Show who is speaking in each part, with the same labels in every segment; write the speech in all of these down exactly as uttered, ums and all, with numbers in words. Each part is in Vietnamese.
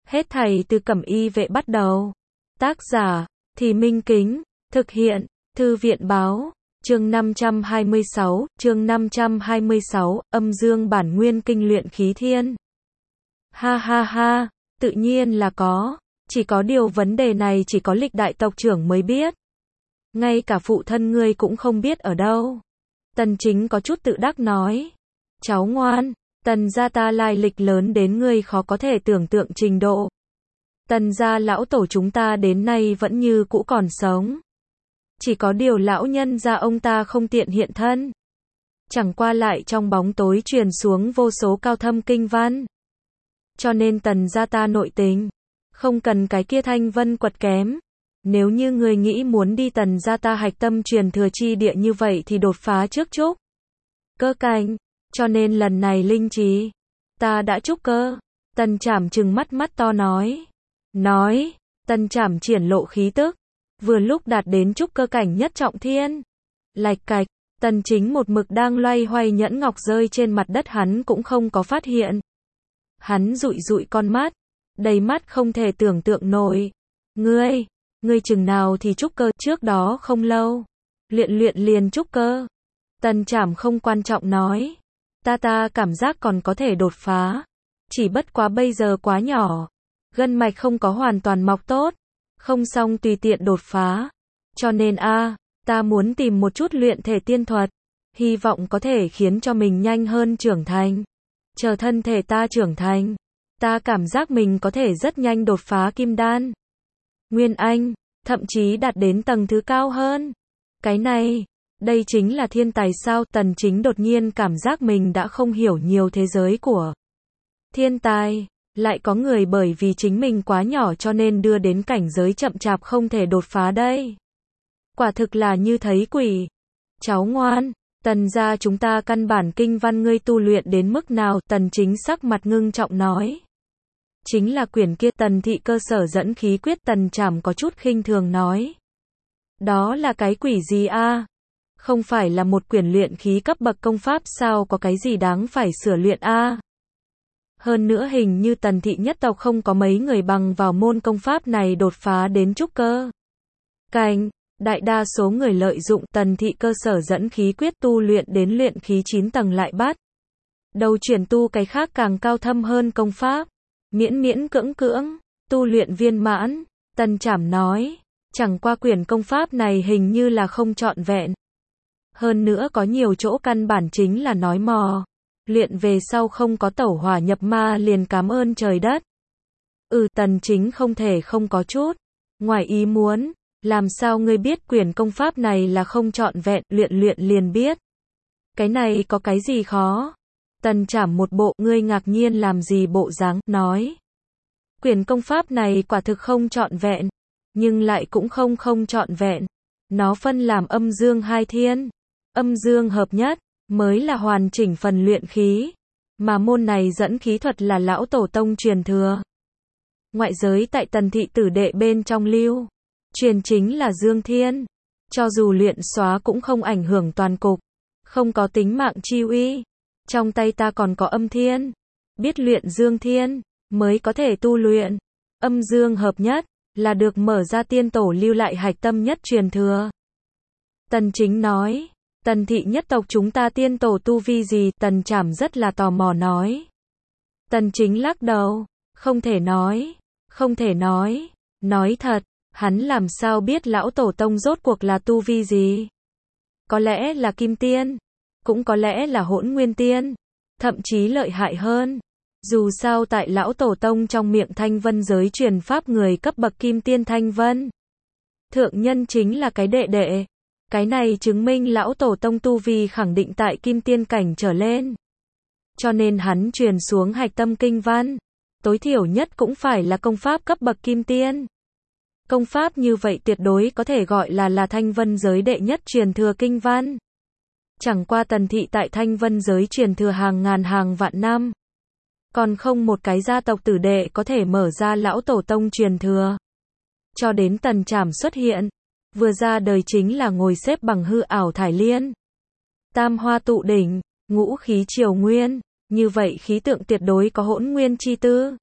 Speaker 1: Hết thảy từ Cẩm Y Vệ bắt đầu. Tác giả, Thì Minh Kính, thực hiện, Thư viện Báo, chương năm trăm hai mươi sáu, chương năm trăm hai mươi sáu, âm dương bản nguyên kinh luyện khí thiên. Ha ha ha, tự nhiên là có, chỉ có điều vấn đề này chỉ có Lịch đại tộc trưởng mới biết. Ngay cả phụ thân ngươi cũng không biết ở đâu. Tần Chính có chút tự đắc nói. Cháu ngoan, Tần gia ta lai lịch lớn đến ngươi khó có thể tưởng tượng trình độ. Tần gia lão tổ chúng ta đến nay vẫn như cũ còn sống. Chỉ có điều lão nhân gia ông ta không tiện hiện thân. Chẳng qua lại trong bóng tối truyền xuống vô số cao thâm kinh văn. Cho nên tần gia ta nội tình, không cần cái kia thanh vân quật kém. Nếu như người nghĩ muốn đi tần gia ta hạch tâm truyền thừa chi địa như vậy thì đột phá trước trúc cơ cảnh. Cho nên lần này linh trí, ta đã trúc cơ. Tần Trảm trừng mắt mắt to nói. Nói, Tần Trảm triển lộ khí tức. Vừa lúc đạt đến trúc cơ cảnh nhất trọng thiên. Lạch cạch, Tần Chính một mực đang loay hoay nhẫn ngọc rơi trên mặt đất hắn cũng không có phát hiện. Hắn dụi dụi con mắt, đầy mắt không thể tưởng tượng nổi. Ngươi, ngươi chừng nào thì trúc cơ, trước đó không lâu. Luyện luyện liền trúc cơ. Tần Trảm không quan trọng nói. Ta ta cảm giác còn có thể đột phá. Chỉ bất quá bây giờ quá nhỏ. Gân mạch không có hoàn toàn mọc tốt. Không xong tùy tiện đột phá. Cho nên a, ta muốn tìm một chút luyện thể tiên thuật. Hy vọng có thể khiến cho mình nhanh hơn trưởng thành. Chờ thân thể ta trưởng thành. Ta cảm giác mình có thể rất nhanh đột phá kim đan. Nguyên Anh, thậm chí đạt đến tầng thứ cao hơn. Cái này, đây chính là thiên tài sao? Tần Chính đột nhiên cảm giác mình đã không hiểu nhiều thế giới của thiên tài. Lại có người bởi vì chính mình quá nhỏ cho nên đưa đến cảnh giới chậm chạp không thể đột phá đây. Quả thực là như thấy quỷ. Cháu ngoan, Tần gia chúng ta căn bản kinh văn ngươi tu luyện đến mức nào? Tần Chính sắc mặt ngưng trọng nói. Chính là quyển kia Tần thị cơ sở dẫn khí quyết. Tần Trảm có chút khinh thường nói. Đó là cái quỷ gì a? Không phải là một quyển luyện khí cấp bậc công pháp sao, có cái gì đáng phải sửa luyện a? Hơn nữa hình như Tần thị nhất tộc không có mấy người bằng vào môn công pháp này đột phá đến trúc cơ cảnh. Đại đa số người lợi dụng Tần thị cơ sở dẫn khí quyết tu luyện đến luyện khí chín tầng lại bắt đầu chuyển tu cái khác càng cao thâm hơn công pháp. Miễn miễn cưỡng cưỡng tu luyện viên mãn. Tần Trảm nói. Chẳng qua quyển công pháp này hình như là không trọn vẹn. Hơn nữa có nhiều chỗ căn bản chính là nói mò. Luyện về sau không có tẩu hỏa nhập ma liền cảm ơn trời đất. Ừ, Tần Chính không thể không có chút ngoài ý muốn. Làm sao ngươi biết quyển công pháp này là không trọn vẹn? Luyện luyện liền biết. Cái này có cái gì khó? Tần Trảm một bộ ngươi ngạc nhiên làm gì bộ dáng, nói. Quyển công pháp này quả thực không trọn vẹn. Nhưng lại cũng không không trọn vẹn. Nó phân làm âm dương hai thiên. Âm dương hợp nhất, mới là hoàn chỉnh phần luyện khí. Mà môn này dẫn khí thuật là lão tổ tông truyền thừa. Ngoại giới tại Tần thị tử đệ bên trong lưu. Truyền chính là dương thiên. Cho dù luyện xóa cũng không ảnh hưởng toàn cục. Không có tính mạng chi uy. Trong tay ta còn có âm thiên. Biết luyện dương thiên, mới có thể tu luyện. Âm dương hợp nhất, là được mở ra tiên tổ lưu lại hạch tâm nhất truyền thừa. Tần Chính nói. Tần thị nhất tộc chúng ta tiên tổ tu vi gì? Tần Trảm rất là tò mò nói. Tần Chính lắc đầu. Không thể nói. Không thể nói. Nói thật, hắn làm sao biết lão tổ tông rốt cuộc là tu vi gì? Có lẽ là kim tiên. Cũng có lẽ là hỗn nguyên tiên. Thậm chí lợi hại hơn. Dù sao tại lão tổ tông trong miệng thanh vân giới truyền pháp người cấp bậc kim tiên thanh vân. Thượng nhân chính là cái đệ đệ. Cái này chứng minh lão tổ tông tu vi khẳng định tại kim tiên cảnh trở lên. Cho nên hắn truyền xuống hạch tâm kinh văn. Tối thiểu nhất cũng phải là công pháp cấp bậc kim tiên. Công pháp như vậy tuyệt đối có thể gọi là là thanh vân giới đệ nhất truyền thừa kinh văn. Chẳng qua Tần thị tại thanh vân giới truyền thừa hàng ngàn hàng vạn năm. Còn không một cái gia tộc tử đệ có thể mở ra lão tổ tông truyền thừa. Cho đến Tần Trảm xuất hiện. Vừa ra đời chính là ngồi xếp bằng hư ảo thải liên. Tam hoa tụ đỉnh, ngũ khí triều nguyên. Như vậy khí tượng tuyệt đối có hỗn nguyên chi tư.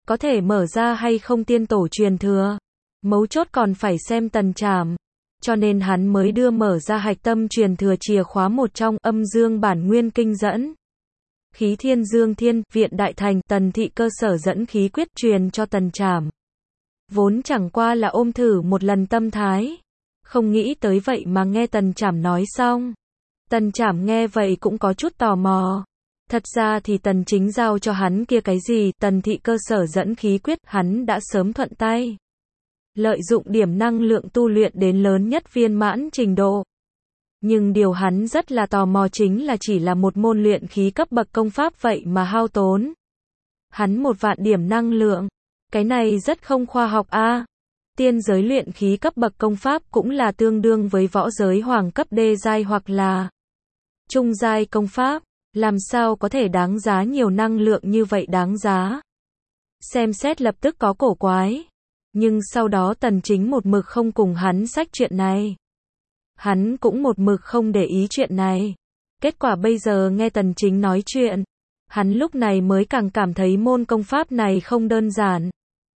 Speaker 1: có thể mở ra hay không tiên tổ truyền thừa. Mấu chốt còn phải xem Tần Trảm. Cho nên hắn mới đưa mở ra hạch tâm truyền thừa chìa khóa một trong âm dương bản nguyên kinh dẫn. Khí thiên dương thiên, viện đại thành, Tần thị cơ sở dẫn khí quyết truyền cho Tần Trảm. Vốn chẳng qua là ôm thử một lần tâm thái. Không nghĩ tới vậy mà nghe Tần Trảm nói xong. Tần Trảm nghe vậy cũng có chút tò mò. Thật ra thì Tần Chính giao cho hắn kia cái gì, Tần thị cơ sở dẫn khí quyết, hắn đã sớm thuận tay. Lợi dụng điểm năng lượng tu luyện đến lớn nhất viên mãn trình độ. Nhưng điều hắn rất là tò mò chính là chỉ là một môn luyện khí cấp bậc công pháp vậy mà hao tốn. Hắn một vạn điểm năng lượng. Cái này rất không khoa học a. À. Tiên giới luyện khí cấp bậc công pháp cũng là tương đương với võ giới hoàng cấp đê giai hoặc là trung giai công pháp. Làm sao có thể đáng giá nhiều năng lượng như vậy đáng giá. Xem xét lập tức có cổ quái. Nhưng sau đó Tần Chính một mực không cùng hắn xách chuyện này. Hắn cũng một mực không để ý chuyện này. Kết quả bây giờ nghe Tần Chính nói chuyện. Hắn lúc này mới càng cảm thấy môn công pháp này không đơn giản.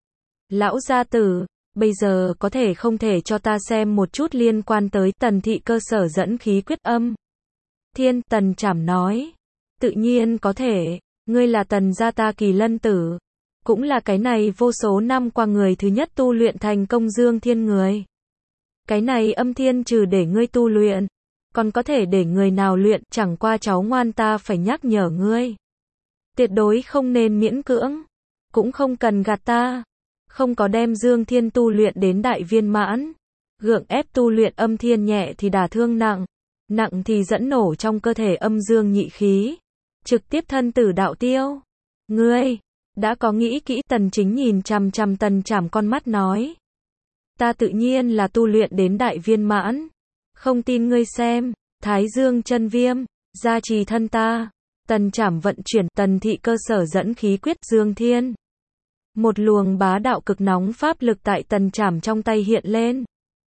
Speaker 1: Lão gia tử, bây giờ có thể không thể cho ta xem một chút liên quan tới Tần thị cơ sở dẫn khí quyết âm. Thiên, Tần Trảm nói. Tự nhiên có thể, ngươi là Tần gia ta Kỳ Lân tử. Cũng là cái này vô số năm qua người thứ nhất tu luyện thành công dương thiên người. Cái này âm thiên trừ để ngươi tu luyện, còn có thể để người nào luyện, chẳng qua cháu ngoan ta phải nhắc nhở ngươi. Tuyệt đối không nên miễn cưỡng, cũng không cần gạt ta. Không có đem dương thiên tu luyện đến đại viên mãn. Gượng ép tu luyện âm thiên nhẹ thì đả thương nặng, nặng thì dẫn nổ trong cơ thể âm dương nhị khí. Trực tiếp thân tử đạo tiêu. Ngươi đã có nghĩ kỹ. Tần Chính nhìn chằm chằm Tần Trảm con mắt nói. Ta tự nhiên là tu luyện đến đại viên mãn. Không tin ngươi xem. Thái dương chân viêm, gia trì thân ta. Tần Trảm vận chuyển Tần thị cơ sở dẫn khí quyết dương thiên. Một luồng bá đạo cực nóng pháp lực tại Tần Trảm trong tay hiện lên.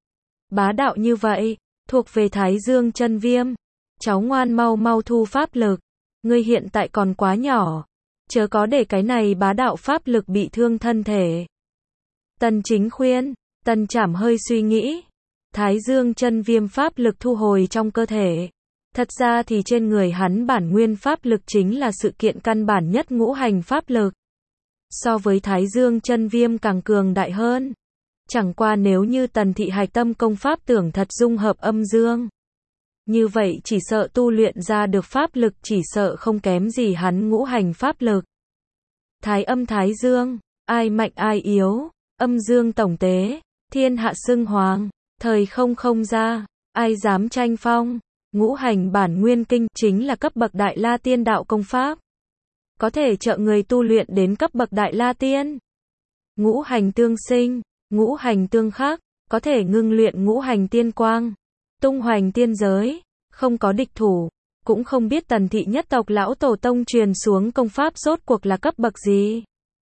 Speaker 1: Bá đạo như vậy, thuộc về Thái dương chân viêm. Cháu ngoan mau mau thu pháp lực. Ngươi hiện tại còn quá nhỏ. Chớ có để cái này bá đạo pháp lực bị thương thân thể. Tần Chính khuyên. Tần Trảm hơi suy nghĩ. Thái dương chân viêm pháp lực thu hồi trong cơ thể. Thật ra thì trên người hắn bản nguyên pháp lực chính là sự kiện căn bản nhất ngũ hành pháp lực. So với Thái dương chân viêm càng cường đại hơn. Chẳng qua nếu như Tần thị hạch tâm công pháp tưởng thật dung hợp âm dương. Như vậy chỉ sợ tu luyện ra được pháp lực chỉ sợ không kém gì hắn ngũ hành pháp lực. Thái âm thái dương, ai mạnh ai yếu, âm dương tổng tế, thiên hạ xưng hoàng, thời không không ra, ai dám tranh phong. Ngũ hành bản nguyên kinh chính là cấp bậc đại la tiên đạo công pháp. Có thể trợ người tu luyện đến cấp bậc đại la tiên. Ngũ hành tương sinh, ngũ hành tương khắc, có thể ngưng luyện ngũ hành tiên quang. Tung hoành tiên giới, không có địch thủ, cũng không biết Tần thị nhất tộc lão tổ tông truyền xuống công pháp rốt cuộc là cấp bậc gì.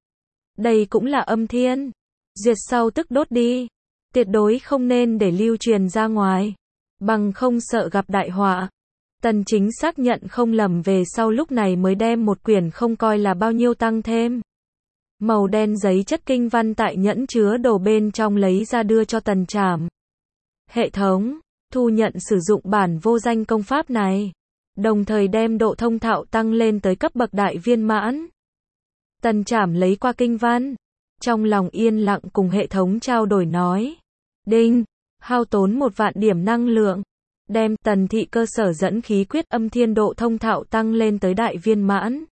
Speaker 1: Đây cũng là âm thiên, duyệt sau tức đốt đi, tuyệt đối không nên để lưu truyền ra ngoài, bằng không sợ gặp đại họa. Tần Chính xác nhận không lầm về sau lúc này mới đem một quyển không coi là bao nhiêu tăng thêm. Màu đen giấy chất kinh văn tại nhẫn chứa đồ bên trong lấy ra đưa cho Tần Trảm. Hệ thống thu nhận sử dụng bản vô danh công pháp này, đồng thời đem độ thông thạo tăng lên tới cấp bậc đại viên mãn. Tần Trảm lấy qua kinh văn, trong lòng yên lặng cùng hệ thống trao đổi nói. Đinh, hao tốn một vạn điểm năng lượng, đem Tần thị cơ sở dẫn khí quyết âm thiên độ thông thạo tăng lên tới đại viên mãn.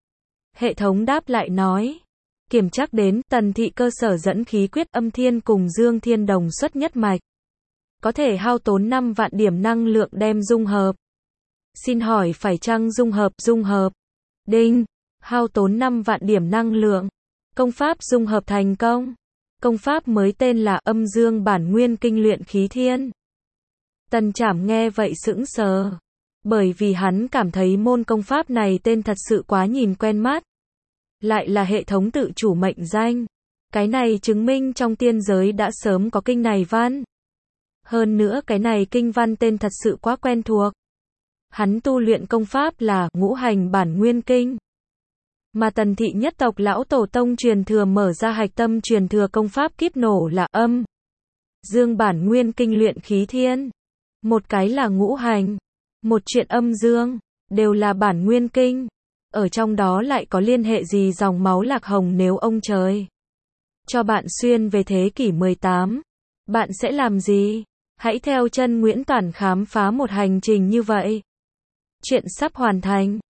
Speaker 1: Hệ thống đáp lại nói. Kiểm tra đến Tần thị cơ sở dẫn khí quyết âm thiên cùng dương thiên đồng xuất nhất mạch. Có thể hao tốn năm vạn điểm năng lượng đem dung hợp. Xin hỏi phải chăng dung hợp, dung hợp. Đinh, hao tốn năm vạn điểm năng lượng. Công pháp dung hợp thành công. Công pháp mới tên là âm dương bản nguyên kinh luyện khí thiên. Tần Trảm nghe vậy sững sờ. Bởi vì hắn cảm thấy môn công pháp này tên thật sự quá nhìn quen mắt. Lại là hệ thống tự chủ mệnh danh. Cái này chứng minh trong tiên giới đã sớm có kinh này văn. Hơn nữa cái này kinh văn tên thật sự quá quen thuộc. Hắn tu luyện công pháp là ngũ hành bản nguyên kinh. Mà Tần thị nhất tộc lão tổ tông truyền thừa mở ra hạch tâm truyền thừa công pháp kiếp nổ là âm dương bản nguyên kinh luyện khí thiên. Một cái là ngũ hành, một chuyện âm dương, đều là bản nguyên kinh. Ở trong đó lại có liên hệ gì dòng máu Lạc Hồng nếu ông trời cho bạn xuyên về thế kỷ mười tám, bạn sẽ làm gì? Hãy theo chân Nguyễn Toản khám phá một hành trình như vậy. Chuyện sắp hoàn thành.